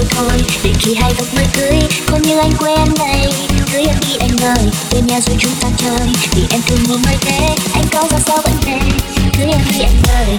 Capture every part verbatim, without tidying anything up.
thôi, để khi hai vật mới cưới. Không như anh quê em này, cưới em đi anh ơi, về nhà rồi chúng ta chơi. Vì em thương mong mới thế, anh có ra sao vẫn thế. Cưới em đi anh ơi,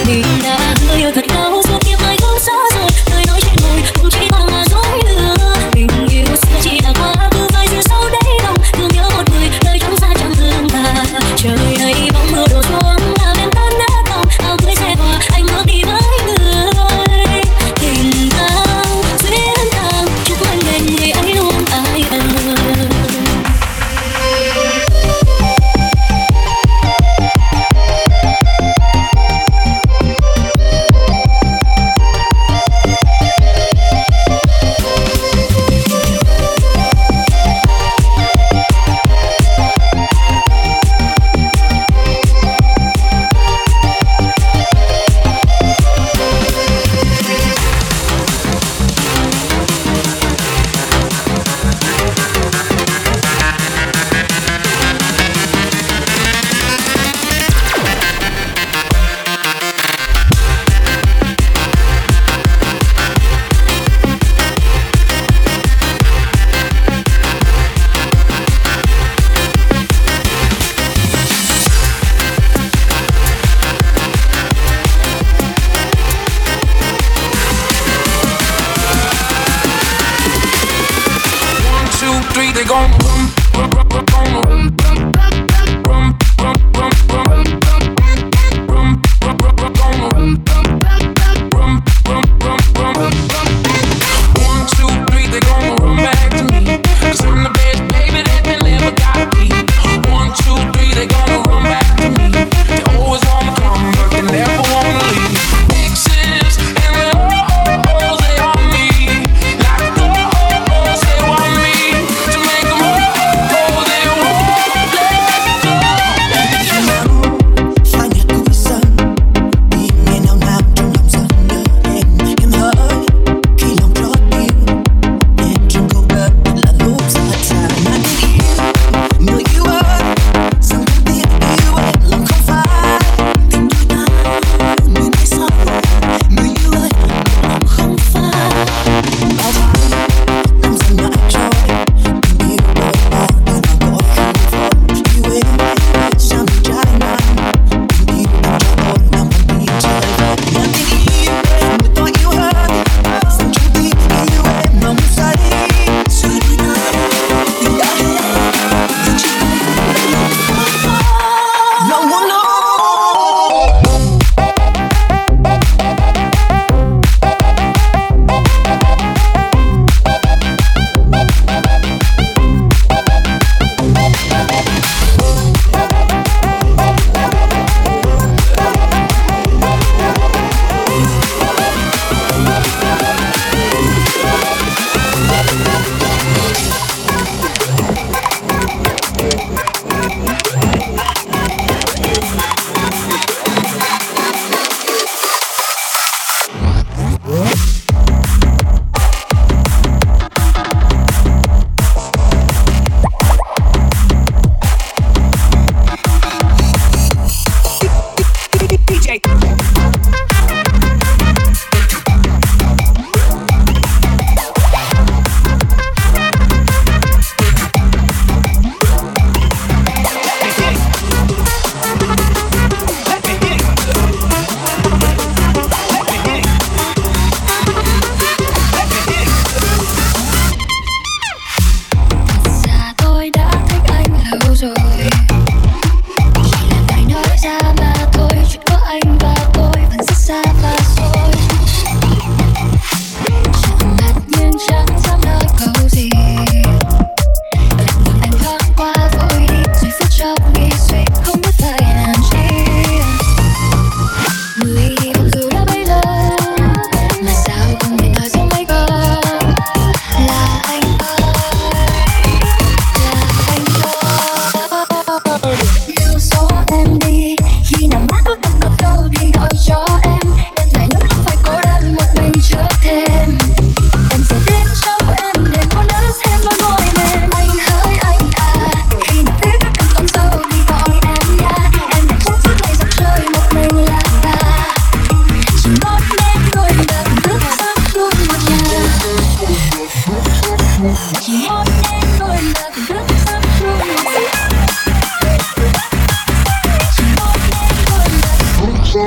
mình đã người yêu thật lâu suốt kiếp ai không xa rồi lời nói trên môi cũng chỉ toàn là dối lừa tình yêu xưa chỉ là quá khứ phải gì sau đây đâu thương nhớ một người đời trong xa chẳng thương ta trời này bóng mưa đổ xuống làm em tan nát lòng áo cưới xe hoa anh bước đi với người tình tao duyên tao chúc anh bên người ấy luôn ai ơi.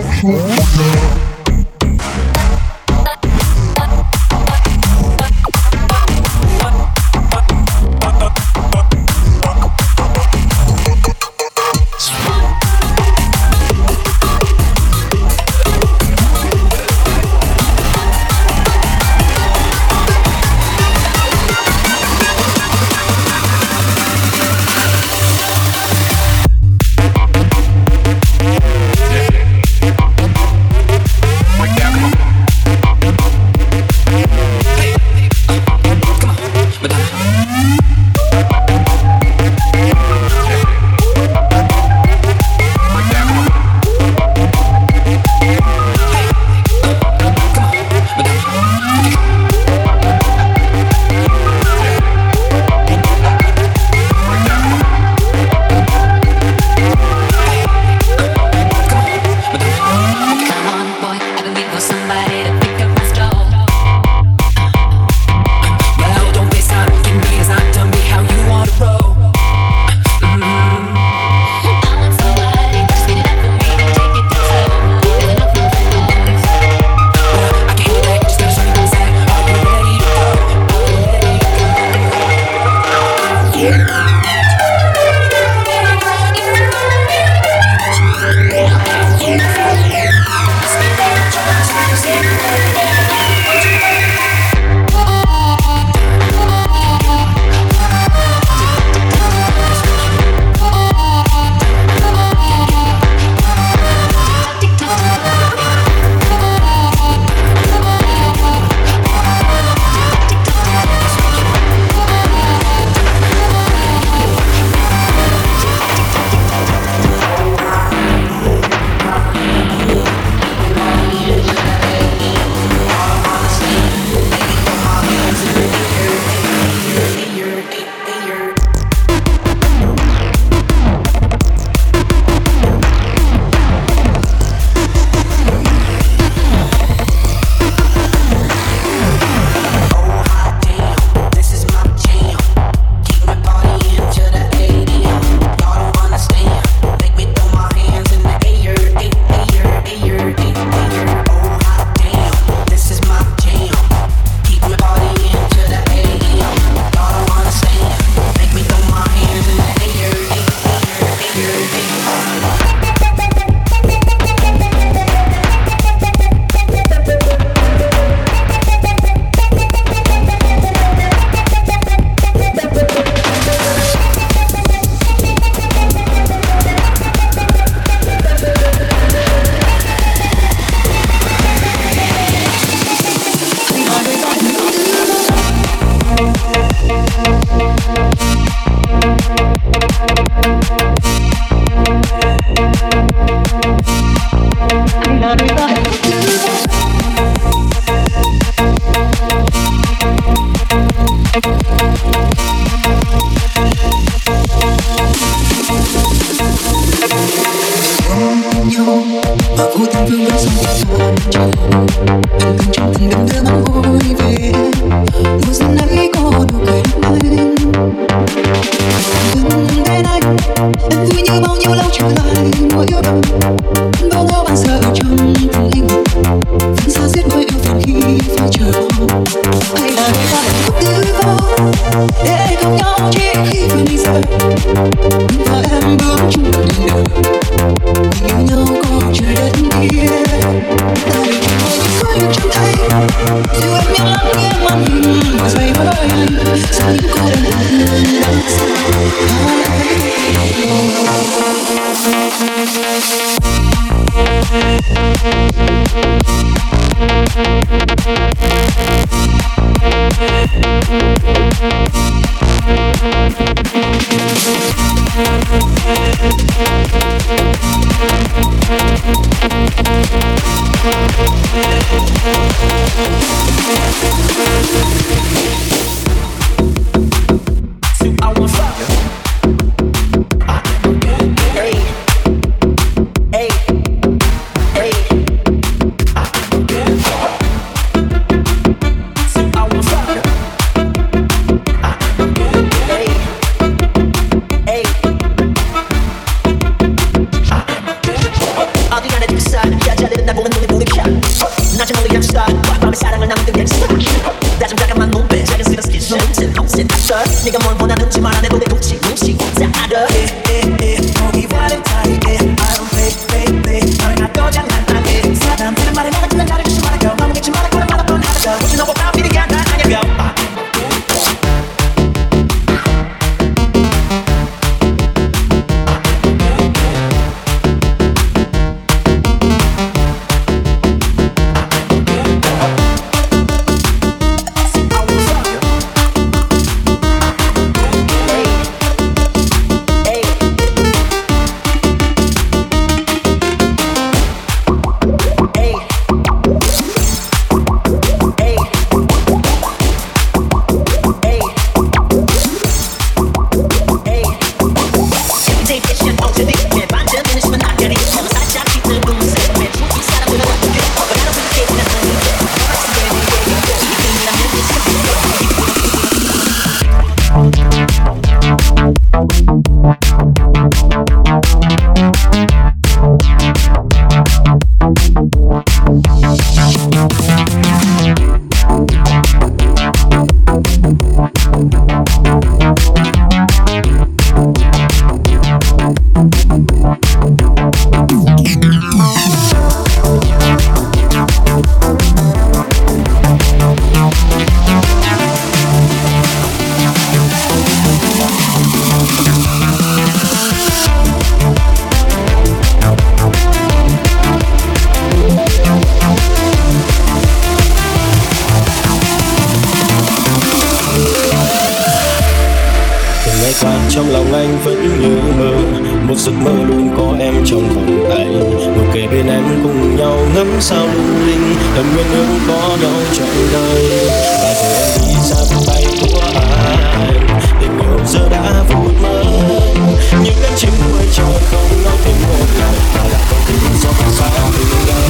어디 가나 득산 날 보면 눈이 부리켜 나 좀 멀리 합시다 밤에 사랑을 나누는 갱스터 다짐 가감한 몸빼 작은 스리런 스킨 손짓 홈짓 앞서 네가 뭘 원하는지 말 안 해도 내 눈치 눈치 다 알아 거기 발렌타인 I don't play play play 너를 놔둬 장난 안 해 사람들은 말해 내가 그냥 잘해주지 말아요 너무 잊지 말아 그런 말 한번 하자 What you know about me 네가 난 아냐며 trong lòng anh vẫn như mơ, một giấc mơ luôn có em trong vòng tay, ngồi kề bên em cùng nhau ngắm sao lung linh, thầm nguyện ước có nhau trọn đời. Và rồi em đi xa vòng tay của anh, tình yêu giờ đã vụt mất, những cánh chim cuối trời không nói thêm một lời, mà lại không thể do phải xa mình đâu.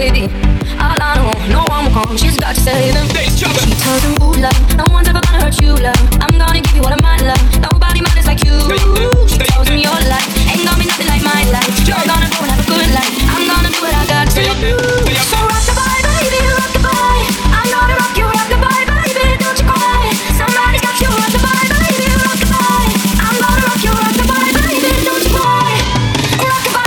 baby. All I know, no one will come. She's got to save him. She tells him, ooh, love, no one's ever gonna hurt you, love. I'm gonna give you all of my love. Nobody matters like you. She tells him your life ain't gonna be nothing like my life. You're gonna go and have a good life. I'm gonna do what I got to do. So rock-a-bye, baby, rock-a-bye. I'm gonna rock you, rock-a-bye, baby, don't you cry. Somebody's got you, rock-a-bye, baby, rock-a-bye. I'm gonna rock you, rock-a-bye, baby, don't you cry. Rock-a-bye.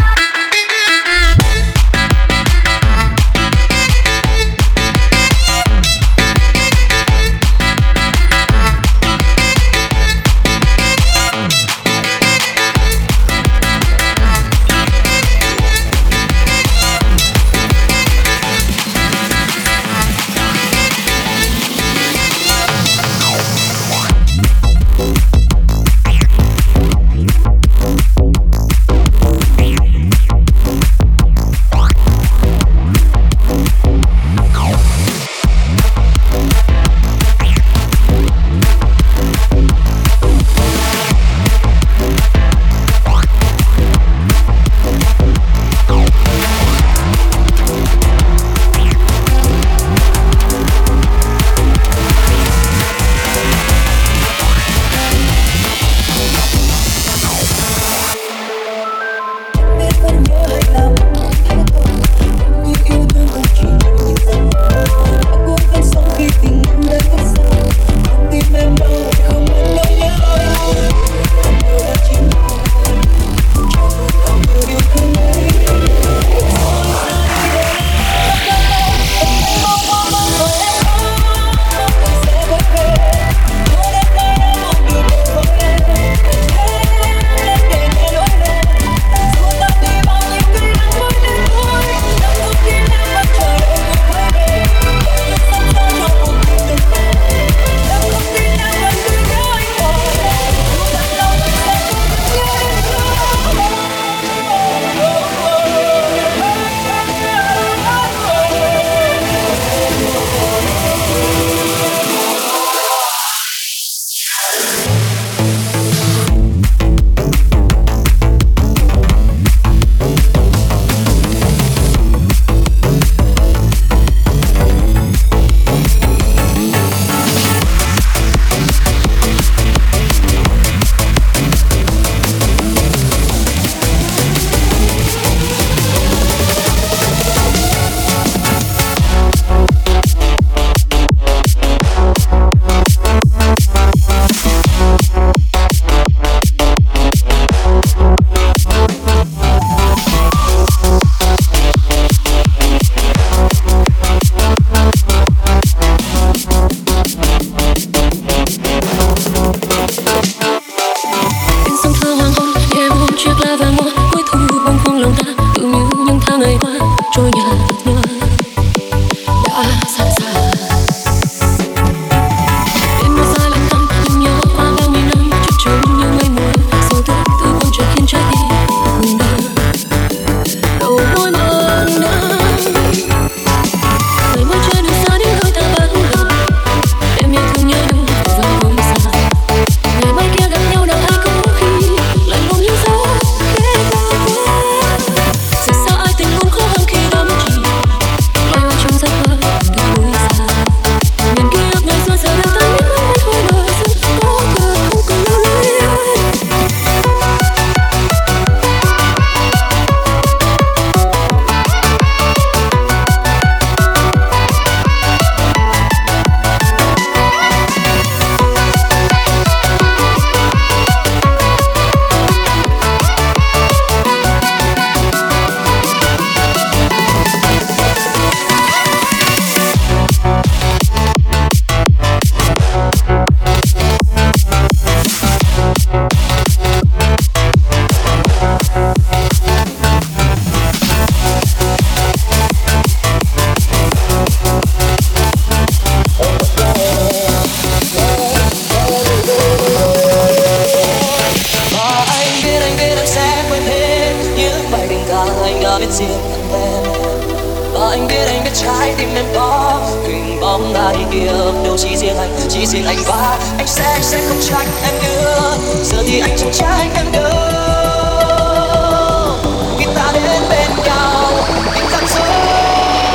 Khi ta đến bên nhau, tim thật dối.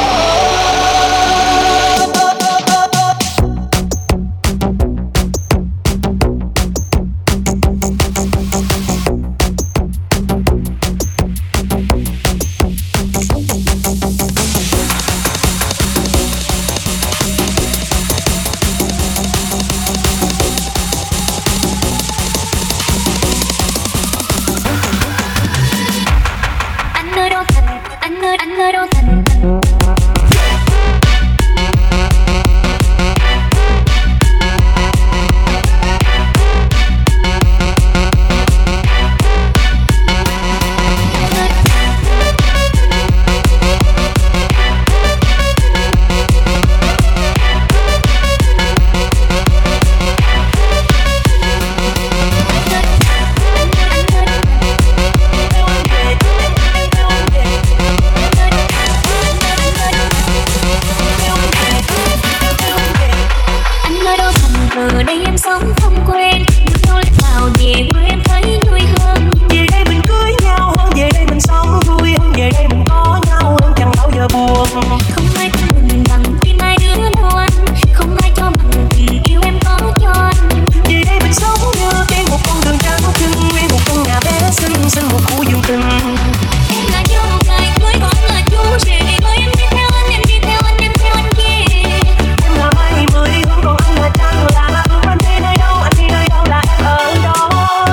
sống không quen, muốn đâu lại vào về quê em thấy vui hơn. Về đây mình cưới nhau hơn, về đây mình sống vui hơn, về đây mình có nhau hơn, chẳng bao giờ buồn. Không ai thương mình bằng tim ai đứa đâu anh, không ai cho bằng tình yêu em có cho anh. Về đây mình sống như trên một con đường trắng trưng, nguyên một căn nhà bé xinh xinh một khu vườn rừng. Em là dâu dài cưới con là chú rể, ơi em đi theo anh, em đi theo anh, em theo anh kia. Em là mây mười hương còn anh là trăng, là ước anh đi nơi đâu, anh đi nơi đâu là em ở đó.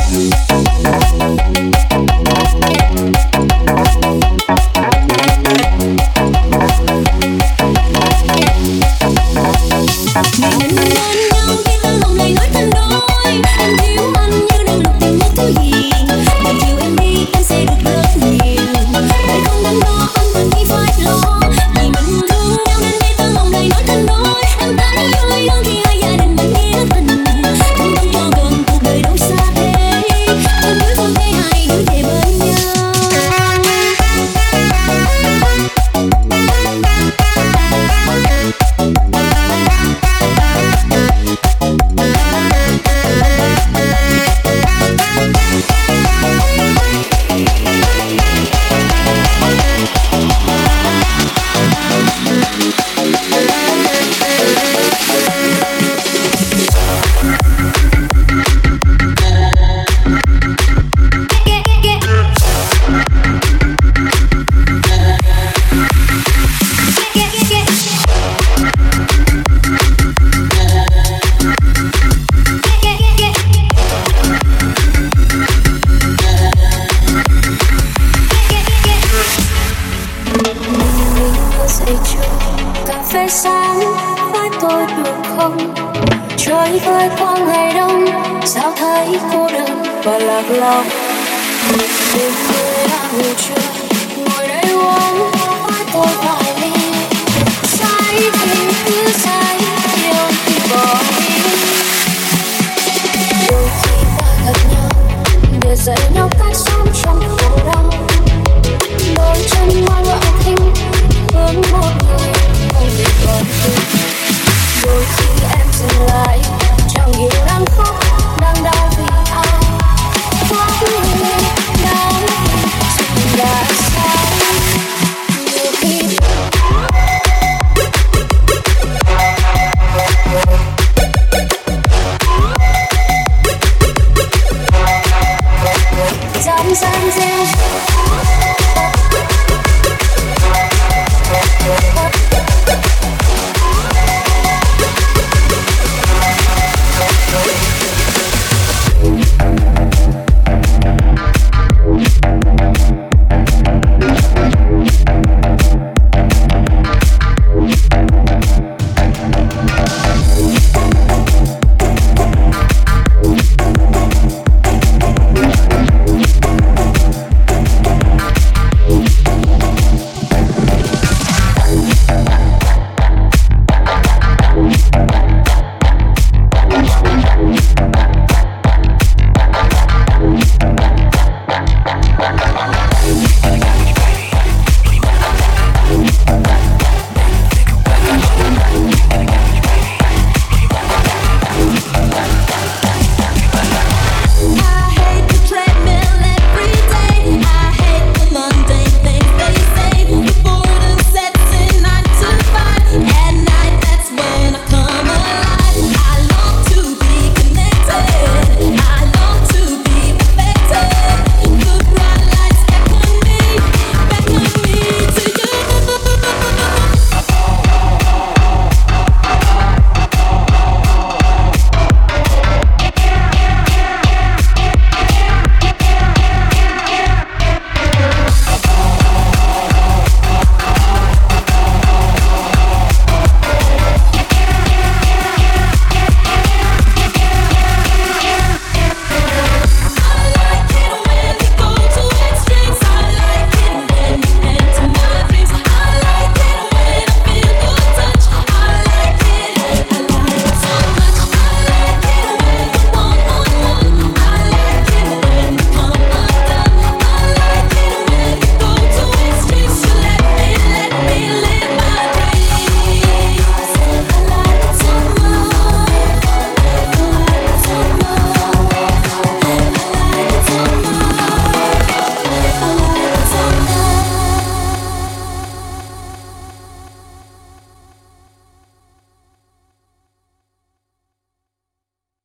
dám dám riêng